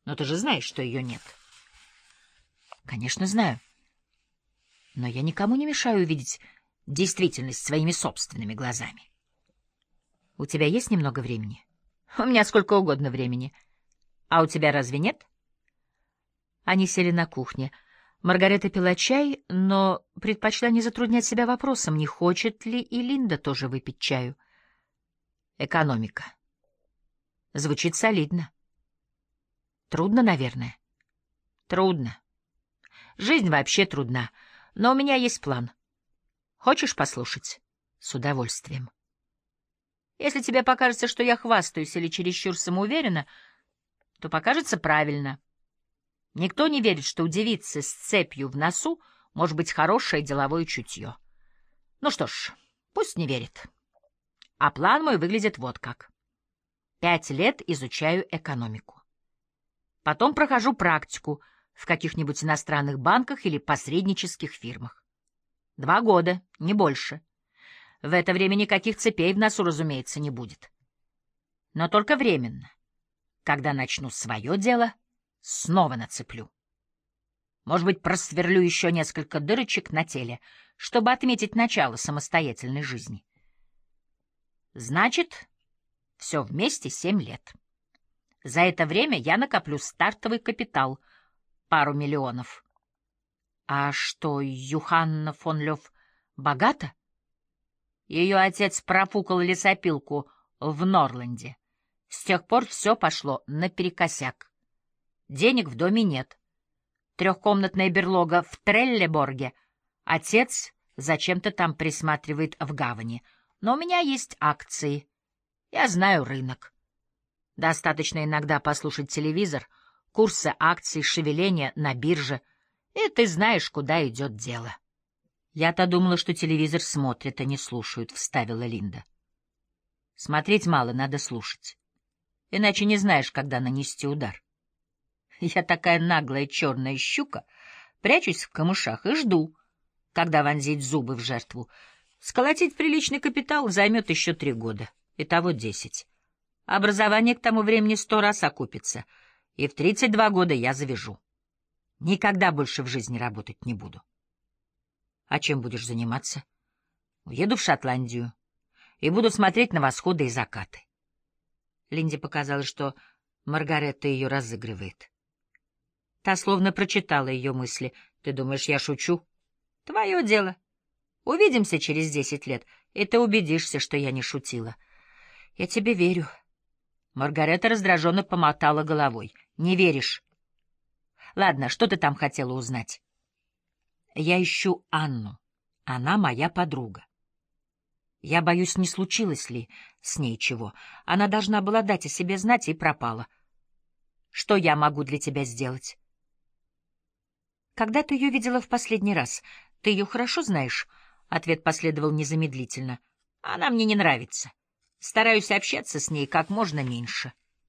Но ты же знаешь, что ее нет. Конечно, знаю. Но я никому не мешаю увидеть действительность своими собственными глазами. У тебя есть немного времени? У меня сколько угодно времени. А у тебя разве нет? Они сели на кухне. Маргарета пила чай, но предпочла не затруднять себя вопросом, не хочет ли и Линда тоже выпить чаю. Экономика. Звучит солидно. Трудно, наверное. Трудно. Жизнь вообще трудна. Но у меня есть план. Хочешь послушать? С удовольствием. Если тебе покажется, что я хвастаюсь или чересчур самоуверена, то покажется правильно. Никто не верит, что у девицы с цепью в носу может быть хорошее деловое чутье. Ну что ж, пусть не верит. А план мой выглядит вот как. 5 лет изучаю экономику. Потом прохожу практику в каких-нибудь иностранных банках или посреднических фирмах. 2 года, не больше. В это время никаких цепей в носу, разумеется, не будет. Но только временно. Когда начну свое дело, снова нацеплю. Может быть, просверлю еще несколько дырочек на теле, чтобы отметить начало самостоятельной жизни. Значит, все вместе 7 лет. За это время я накоплю стартовый капитал — пару миллионов. А что, Юханна фон Лёв богата? Ее отец профукал лесопилку в Норланде. С тех пор все пошло наперекосяк. Денег в доме нет. 3-комнатная берлога в Треллеборге. Отец зачем-то там присматривает в гавани. Но у меня есть акции. Я знаю рынок. Достаточно иногда послушать телевизор, курсы акций, шевеления на бирже, и ты знаешь, куда идет дело. Я-то думала, что телевизор смотрят, а не слушают, — вставила Линда. Смотреть мало, надо слушать. Иначе не знаешь, когда нанести удар. Я такая наглая черная щука, прячусь в камышах и жду, когда вонзить зубы в жертву. Сколотить приличный капитал займет еще 3 года, итого 10. Образование к тому времени 100 раз окупится, и в 32 года я завяжу. Никогда больше в жизни работать не буду. А чем будешь заниматься? Уеду в Шотландию и буду смотреть на восходы и закаты. Линде показалось, что Маргаретта ее разыгрывает. Та словно прочитала ее мысли. Ты думаешь, я шучу? Твое дело. Увидимся через 10 лет, и ты убедишься, что я не шутила. Я тебе верю. Маргаретта раздраженно помотала головой. Не веришь? Ладно, что ты там хотела узнать? Я ищу Анну. Она моя подруга. Я боюсь, не случилось ли с ней чего. Она должна была дать о себе знать и пропала. Что я могу для тебя сделать? Когда ты ее видела в последний раз? Ты ее хорошо знаешь? Ответ последовал незамедлительно. Она мне не нравится. Стараюсь общаться с ней как можно меньше.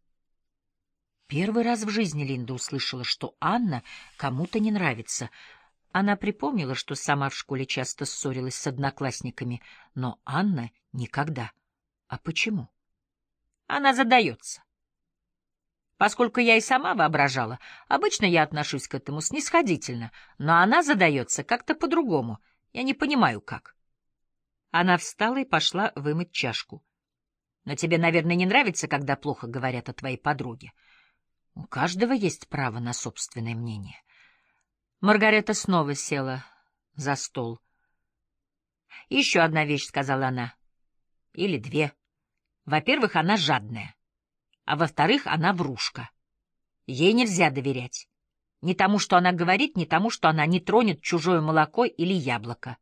Первый раз в жизни Линда услышала, что Анна кому-то не нравится. Она припомнила, что сама в школе часто ссорилась с одноклассниками, но Анна никогда. А почему? Она задается. Поскольку я и сама воображала, обычно я отношусь к этому снисходительно, но она задается как-то по-другому. Я не понимаю, как. Она встала и пошла вымыть чашку. Но тебе, наверное, не нравится, когда плохо говорят о твоей подруге. У каждого есть право на собственное мнение. Маргарета снова села за стол. «Еще одна вещь», — сказала она. «Или 2. Во-первых, она жадная. А во-вторых, она врушка. Ей нельзя доверять. Ни тому, что она говорит, ни тому, что она не тронет чужое молоко или яблоко».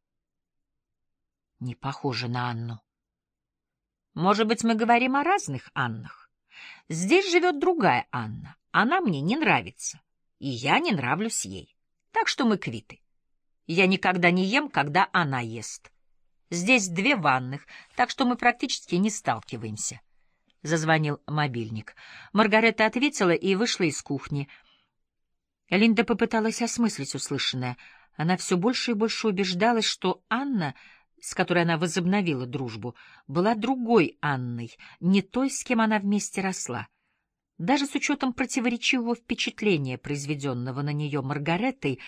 Не похоже на Анну. Может быть, мы говорим о разных Аннах. Здесь живет другая Анна. Она мне не нравится, и я не нравлюсь ей. Так что мы квиты. Я никогда не ем, когда она ест. Здесь 2 ванных, так что мы практически не сталкиваемся. Зазвонил мобильник. Маргаретта ответила и вышла из кухни. Линда попыталась осмыслить услышанное. Она все больше и больше убеждалась, что Анна, с которой она возобновила дружбу, была другой Анной, не той, с кем она вместе росла. Даже с учетом противоречивого впечатления, произведенного на нее Маргаретой,